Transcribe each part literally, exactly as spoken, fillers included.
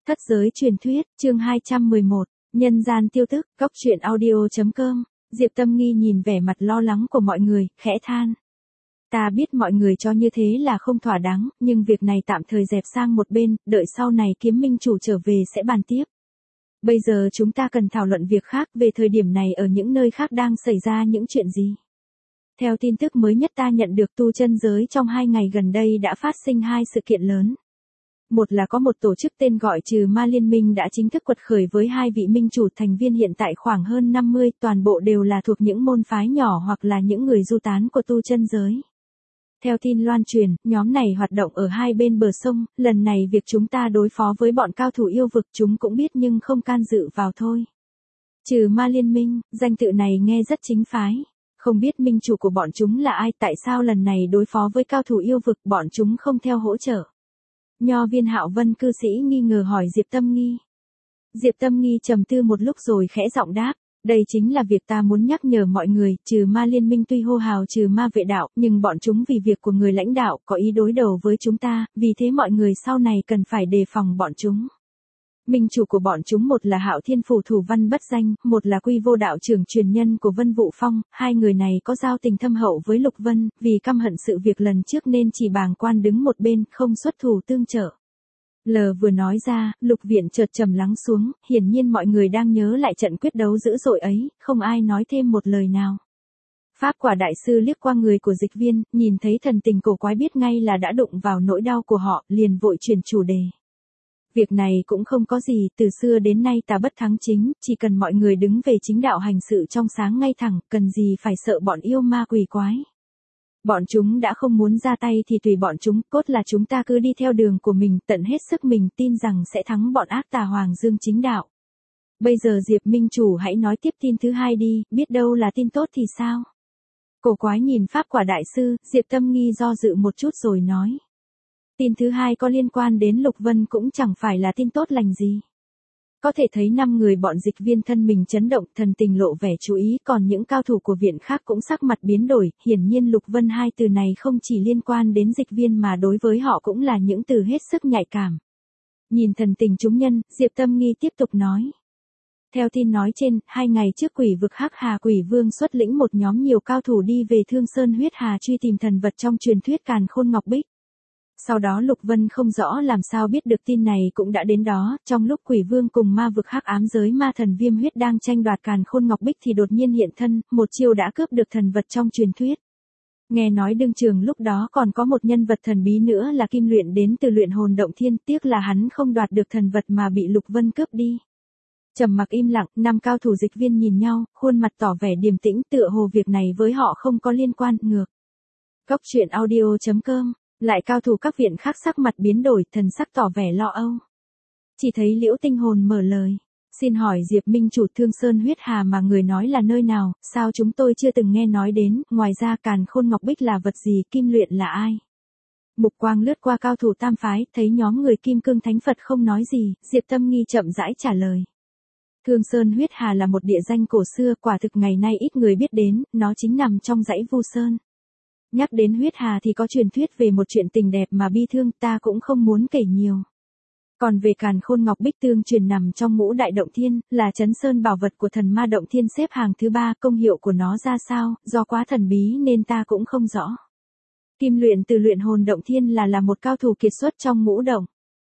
Thất giới truyền thuyết, chương hai trăm mười một, nhân gian tiêu tức, góc truyện audio.com, Diệp Tâm Nghi nhìn vẻ mặt lo lắng của mọi người, khẽ than. Ta biết mọi người cho như thế là không thỏa đáng, nhưng việc này tạm thời dẹp sang một bên, đợi sau này kiếm minh chủ trở về sẽ bàn tiếp. Bây giờ chúng ta cần thảo luận việc khác, về thời điểm này ở những nơi khác đang xảy ra những chuyện gì. Theo tin tức mới nhất ta nhận được, tu chân giới trong hai ngày gần đây đã phát sinh hai sự kiện lớn. Một là có một tổ chức tên gọi Trừ Ma Liên Minh đã chính thức quật khởi với hai vị minh chủ thành viên hiện tại khoảng hơn năm mươi, toàn bộ đều là thuộc những môn phái nhỏ hoặc là những người du tán của tu chân giới. Theo tin loan truyền, nhóm này hoạt động ở hai bên bờ sông, lần này việc chúng ta đối phó với bọn cao thủ yêu vực chúng cũng biết nhưng không can dự vào thôi. Trừ Ma Liên Minh, danh tự này nghe rất chính phái. Không biết minh chủ của bọn chúng là ai, tại sao lần này đối phó với cao thủ yêu vực bọn chúng không theo hỗ trợ. Nho viên Hạo Vân cư sĩ nghi ngờ hỏi Diệp Tâm Nghi. Diệp Tâm Nghi trầm tư một lúc rồi khẽ giọng đáp, đây chính là việc ta muốn nhắc nhở mọi người, Trừ Ma Liên Minh tuy hô hào trừ ma vệ đạo, nhưng bọn chúng vì việc của người lãnh đạo có ý đối đầu với chúng ta, vì thế mọi người sau này cần phải đề phòng bọn chúng. Minh chủ của bọn chúng một là Hạo Thiên Phủ Thủ Văn Bất Danh, một là Quy Vô đạo trưởng truyền nhân của Vân Vũ Phong, hai người này có giao tình thâm hậu với Lục Vân, vì căm hận sự việc lần trước nên chỉ bàng quan đứng một bên, không xuất thủ tương trợ. L vừa nói ra, Lục Viện chợt trầm lắng xuống, hiển nhiên mọi người đang nhớ lại trận quyết đấu dữ dội ấy, không ai nói thêm một lời nào. Pháp Quả đại sư liếc qua người của Dịch Viên, nhìn thấy thần tình cổ quái biết ngay là đã đụng vào nỗi đau của họ, liền vội chuyển chủ đề. Việc này cũng không có gì, từ xưa đến nay ta bất thắng chính, chỉ cần mọi người đứng về chính đạo hành sự trong sáng ngay thẳng, cần gì phải sợ bọn yêu ma quỷ quái. Bọn chúng đã không muốn ra tay thì tùy bọn chúng, cốt là chúng ta cứ đi theo đường của mình, tận hết sức mình, tin rằng sẽ thắng bọn ác tà Hoàng Dương chính đạo. Bây giờ Diệp Minh Chủ hãy nói tiếp tin thứ hai đi, biết đâu là tin tốt thì sao? Cổ quái nhìn Pháp Quả đại sư, Diệp Tâm Nghi do dự một chút rồi nói. Tin thứ hai có liên quan đến Lục Vân cũng chẳng phải là tin tốt lành gì. Có thể thấy năm người bọn Dịch Viên thân mình chấn động, thần tình lộ vẻ chú ý, còn những cao thủ của viện khác cũng sắc mặt biến đổi, hiển nhiên Lục Vân hai từ này không chỉ liên quan đến Dịch Viên mà đối với họ cũng là những từ hết sức nhạy cảm. Nhìn thần tình chúng nhân, Diệp Tâm Nghi tiếp tục nói. Theo tin nói trên, hai ngày trước Quỷ vực Hắc Hà Quỷ Vương xuất lĩnh một nhóm nhiều cao thủ đi về Thương Sơn Huyết Hà truy tìm thần vật trong truyền thuyết Càn Khôn Ngọc Bích. Sau đó Lục Vân không rõ làm sao biết được tin này cũng đã đến đó, trong lúc Quỷ Vương cùng ma vực Hắc Ám giới ma thần Viêm Huyết đang tranh đoạt Càn Khôn Ngọc Bích thì đột nhiên hiện thân, một chiêu đã cướp được thần vật trong truyền thuyết. Nghe nói đương trường lúc đó còn có một nhân vật thần bí nữa là Kim Luyện đến từ Luyện Hồn Động Thiên, tiếc là hắn không đoạt được thần vật mà bị Lục Vân cướp đi. Trầm mặc im lặng, năm cao thủ Dịch Viên nhìn nhau, khuôn mặt tỏ vẻ điềm tĩnh, tựa hồ việc này với họ không có liên quan, ngược. Góc truyện audio.com. Lại cao thủ các viện khác sắc mặt biến đổi, thần sắc tỏ vẻ lo âu. Chỉ thấy Liễu Tinh Hồn mở lời. Xin hỏi Diệp Minh Chủ, Thương Sơn Huyết Hà mà người nói là nơi nào, sao chúng tôi chưa từng nghe nói đến, ngoài ra Càn Khôn Ngọc Bích là vật gì, Kim Luyện là ai? Mục quang lướt qua cao thủ tam phái, thấy nhóm người Kim Cương Thánh Phật không nói gì, Diệp Tâm Nghi chậm rãi trả lời. Thương Sơn Huyết Hà là một địa danh cổ xưa, quả thực ngày nay ít người biết đến, nó chính nằm trong dãy Vu Sơn. Nhắc đến Huyết Hà thì có truyền thuyết về một chuyện tình đẹp mà bi thương, ta cũng không muốn kể nhiều. Còn về Càn Khôn Ngọc Bích tương truyền nằm trong Ngũ Đại Động Thiên, là trấn sơn bảo vật của thần ma Động Thiên xếp hàng thứ ba, công hiệu của nó ra sao, do quá thần bí nên ta cũng không rõ. Kim Luyện từ Luyện Hồn Động Thiên là là một cao thủ kiệt xuất trong ngũ động.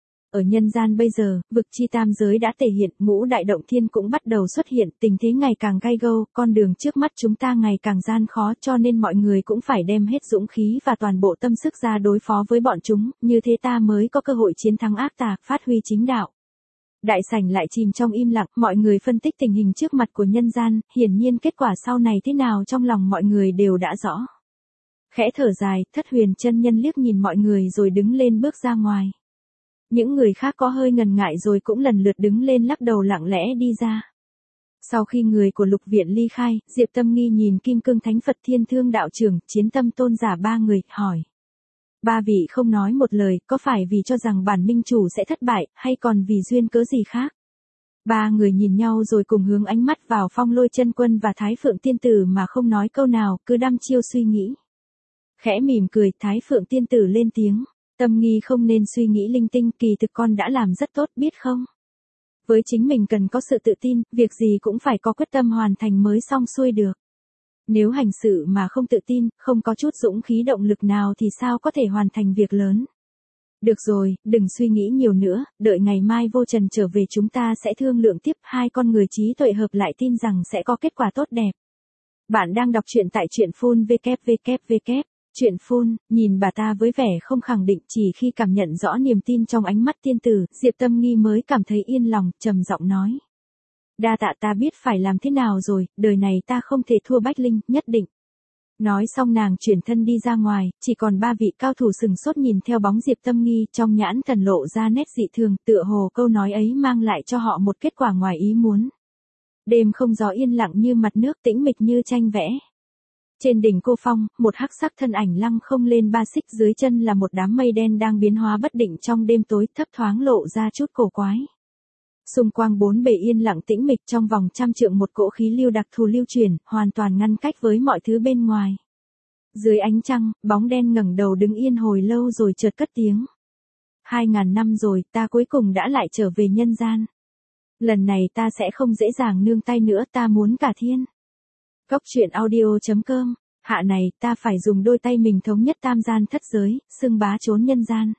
Ở nhân gian bây giờ, vực chi tam giới đã thể hiện, Ngũ Đại Động Thiên cũng bắt đầu xuất hiện, tình thế ngày càng gay go, con đường trước mắt chúng ta ngày càng gian khó, cho nên mọi người cũng phải đem hết dũng khí và toàn bộ tâm sức ra đối phó với bọn chúng, như thế ta mới có cơ hội chiến thắng ác tà, phát huy chính đạo. Đại sảnh lại chìm trong im lặng, mọi người phân tích tình hình trước mặt của nhân gian, hiển nhiên kết quả sau này thế nào trong lòng mọi người đều đã rõ. Khẽ thở dài, Thất Huyền chân nhân liếc nhìn mọi người rồi đứng lên bước ra ngoài. Những người khác có hơi ngần ngại rồi cũng lần lượt đứng lên lắc đầu lặng lẽ đi ra. Sau khi người của Lục Viện ly khai, Diệp Tâm Nghi nhìn Kim Cương Thánh Phật Thiên Thương đạo trưởng, Chiến Tâm tôn giả ba người, hỏi. Ba vị không nói một lời, có phải vì cho rằng bản minh chủ sẽ thất bại, hay còn vì duyên cớ gì khác? Ba người nhìn nhau rồi cùng hướng ánh mắt vào Phong Lôi Chân Quân và Thái Phượng Tiên Tử mà không nói câu nào, cứ đăm chiêu suy nghĩ. Khẽ mỉm cười, Thái Phượng Tiên Tử lên tiếng. Tâm Nghi không nên suy nghĩ linh tinh, kỳ thực con đã làm rất tốt biết không? Với chính mình cần có sự tự tin, việc gì cũng phải có quyết tâm hoàn thành mới xong xuôi được. Nếu hành sự mà không tự tin, không có chút dũng khí động lực nào thì sao có thể hoàn thành việc lớn. Được rồi, đừng suy nghĩ nhiều nữa, đợi ngày mai Vô Trần trở về chúng ta sẽ thương lượng tiếp, hai con người trí tuệ hợp lại tin rằng sẽ có kết quả tốt đẹp. Bạn đang đọc truyện tại truyện phun vê kép vê kép vê kép. Truyện phun, nhìn bà ta với vẻ không khẳng định, chỉ khi cảm nhận rõ niềm tin trong ánh mắt tiên tử, Diệp Tâm Nghi mới cảm thấy yên lòng, trầm giọng nói. Đa tạ, ta biết phải làm thế nào rồi, đời này ta không thể thua Bách Linh, nhất định. Nói xong nàng chuyển thân đi ra ngoài, chỉ còn ba vị cao thủ sừng sốt nhìn theo bóng Diệp Tâm Nghi, trong nhãn thần lộ ra nét dị thường, tựa hồ câu nói ấy mang lại cho họ một kết quả ngoài ý muốn. Đêm không gió yên lặng như mặt nước, tĩnh mịch như tranh vẽ. Trên đỉnh Cô Phong, một hắc sắc thân ảnh lăng không lên ba xích, dưới chân là một đám mây đen đang biến hóa bất định trong đêm tối, thấp thoáng lộ ra chút cổ quái. Xung quanh bốn bề yên lặng tĩnh mịch, trong vòng trăm trượng một cỗ khí lưu đặc thù lưu truyền, hoàn toàn ngăn cách với mọi thứ bên ngoài. Dưới ánh trăng, bóng đen ngẩng đầu đứng yên hồi lâu rồi chợt cất tiếng. Hai ngàn năm rồi, ta cuối cùng đã lại trở về nhân gian. Lần này ta sẽ không dễ dàng nương tay nữa, ta muốn cả thiên. Cốc truyện audio chấm com, hạ này, ta phải dùng đôi tay mình thống nhất tam gian thất giới, xưng bá trốn nhân gian.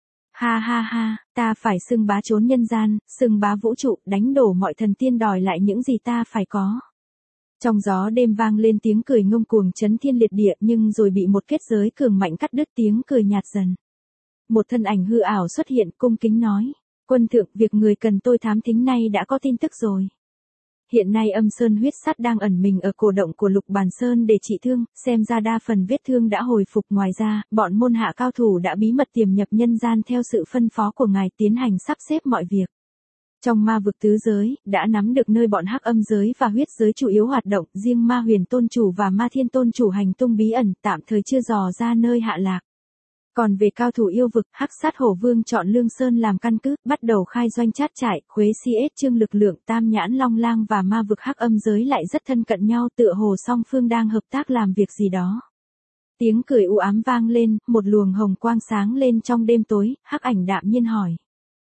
Ha ha ha, ta phải xưng bá trốn nhân gian, xưng bá vũ trụ, đánh đổ mọi thần tiên đòi lại những gì ta phải có. Trong gió đêm vang lên tiếng cười ngông cuồng chấn thiên liệt địa, nhưng rồi bị một kết giới cường mạnh cắt đứt, tiếng cười nhạt dần. Một thân ảnh hư ảo xuất hiện, cung kính nói. Quân thượng, việc người cần tôi thám thính nay đã có tin tức rồi. Hiện nay âm sơn huyết sắt đang ẩn mình ở cổ động của Lục Bàn Sơn để trị thương, xem ra đa phần vết thương đã hồi phục. Ngoài ra, bọn môn hạ cao thủ đã bí mật tiềm nhập nhân gian theo sự phân phó của ngài, tiến hành sắp xếp mọi việc. Trong ma vực tứ giới, đã nắm được nơi bọn hắc âm giới và huyết giới chủ yếu hoạt động, riêng ma huyền tôn chủ và ma thiên tôn chủ hành tung bí ẩn, tạm thời chưa dò ra nơi hạ lạc. Còn về cao thủ yêu vực, hắc sát hổ vương chọn Lương Sơn làm căn cứ, bắt đầu khai doanh chát trại, khuế si ết trương lực lượng, tam nhãn long lang và ma vực hắc âm giới lại rất thân cận nhau, tựa hồ song phương đang hợp tác làm việc gì đó. Tiếng cười u ám vang lên, một luồng hồng quang sáng lên trong đêm tối, hắc ảnh đạm nhiên hỏi.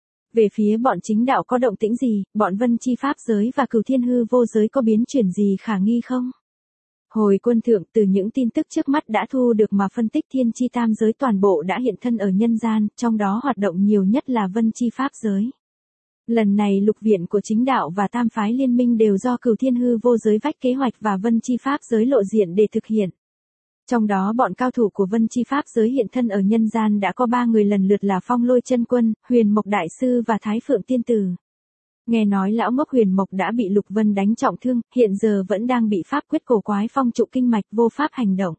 Về phía bọn chính đạo có động tĩnh gì, bọn vân chi pháp giới và cửu thiên hư vô giới có biến chuyển gì khả nghi không? Hồi quân thượng, từ những tin tức trước mắt đã thu được mà phân tích, thiên chi tam giới toàn bộ đã hiện thân ở nhân gian, trong đó hoạt động nhiều nhất là vân chi pháp giới. Lần này lục viện của chính đạo và tam phái liên minh đều do cửu thiên hư vô giới vách kế hoạch và vân chi pháp giới lộ diện để thực hiện. Trong đó bọn cao thủ của vân chi pháp giới hiện thân ở nhân gian đã có ba người lần lượt là Phong Lôi Chân Quân, Huyền Mộc Đại Sư và Thái Phượng Tiên Tử. Nghe nói lão ngốc Huyền Mộc đã bị Lục Vân đánh trọng thương, hiện giờ vẫn đang bị pháp quyết cổ quái phong trụ kinh mạch vô pháp hành động.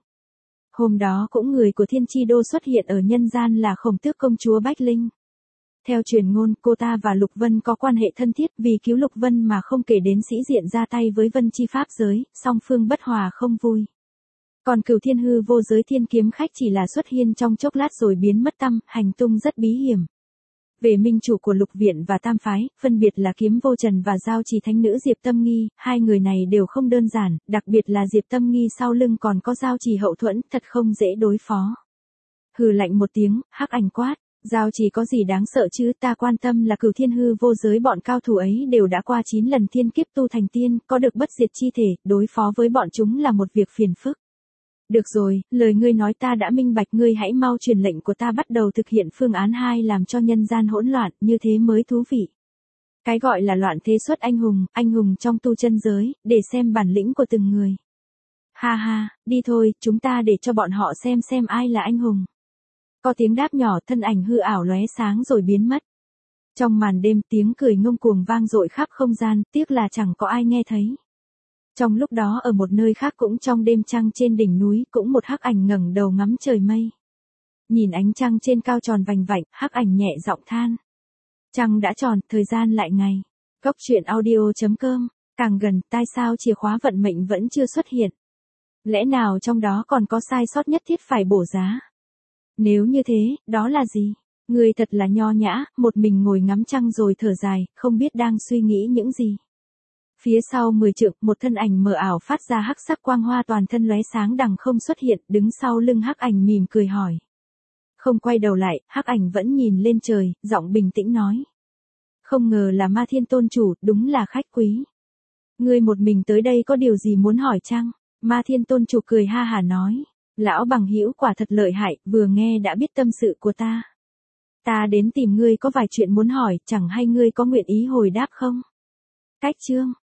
Hôm đó cũng người của Thiên Chi Đô xuất hiện ở nhân gian là Khổng Tước công chúa Bách Linh. Theo truyền ngôn, cô ta và Lục Vân có quan hệ thân thiết, vì cứu Lục Vân mà không kể đến sĩ diện ra tay với vân chi pháp giới, song phương bất hòa không vui. Còn cửu thiên hư vô giới thiên kiếm khách chỉ là xuất hiện trong chốc lát rồi biến mất tăm, hành tung rất bí hiểm. Về minh chủ của lục viện và tam phái, phân biệt là Kiếm Vô Trần và Giao Trì Thánh Nữ Diệp Tâm Nghi, hai người này đều không đơn giản, đặc biệt là Diệp Tâm Nghi sau lưng còn có Giao Trì hậu thuẫn, thật không dễ đối phó. Hừ lạnh một tiếng, hắc ảnh quát, Giao Trì có gì đáng sợ chứ, ta quan tâm là cửu thiên hư vô giới, bọn cao thủ ấy đều đã qua chín lần thiên kiếp tu thành tiên, có được bất diệt chi thể, đối phó với bọn chúng là một việc phiền phức. Được rồi, lời ngươi nói ta đã minh bạch, ngươi hãy mau truyền lệnh của ta bắt đầu thực hiện phương án hai, làm cho nhân gian hỗn loạn, như thế mới thú vị. Cái gọi là loạn thế xuất anh hùng, anh hùng trong tu chân giới, để xem bản lĩnh của từng người. Ha ha, đi thôi, chúng ta để cho bọn họ xem xem ai là anh hùng. Có tiếng đáp nhỏ, thân ảnh hư ảo lóe sáng rồi biến mất. Trong màn đêm, tiếng cười ngông cuồng vang dội khắp không gian, tiếc là chẳng có ai nghe thấy. Trong lúc đó ở một nơi khác cũng trong đêm trăng trên đỉnh núi, cũng một hắc ảnh ngẩng đầu ngắm trời mây. Nhìn ánh trăng trên cao tròn vành vạnh, hắc ảnh nhẹ giọng than. Trăng đã tròn, thời gian lại ngày. Cốc truyện audio chấm com, càng gần, tai sao chìa khóa vận mệnh vẫn chưa xuất hiện. Lẽ nào trong đó còn có sai sót nhất thiết phải bổ giá? Nếu như thế, đó là gì? Người thật là nho nhã, một mình ngồi ngắm trăng rồi thở dài, không biết đang suy nghĩ những gì. Phía sau mười trượng, một thân ảnh mờ ảo phát ra hắc sắc quang hoa toàn thân lóe sáng đằng không xuất hiện, đứng sau lưng hắc ảnh mỉm cười hỏi. Không quay đầu lại, Hắc Ảnh vẫn nhìn lên trời, giọng bình tĩnh nói. Không ngờ là Ma Thiên Tôn chủ, đúng là khách quý. Ngươi một mình tới đây có điều gì muốn hỏi chăng? Ma Thiên Tôn chủ cười ha hả nói. Lão bằng hữu quả thật lợi hại, vừa nghe đã biết tâm sự của ta. Ta đến tìm ngươi có vài chuyện muốn hỏi, chẳng hay ngươi có nguyện ý hồi đáp không? Cách chương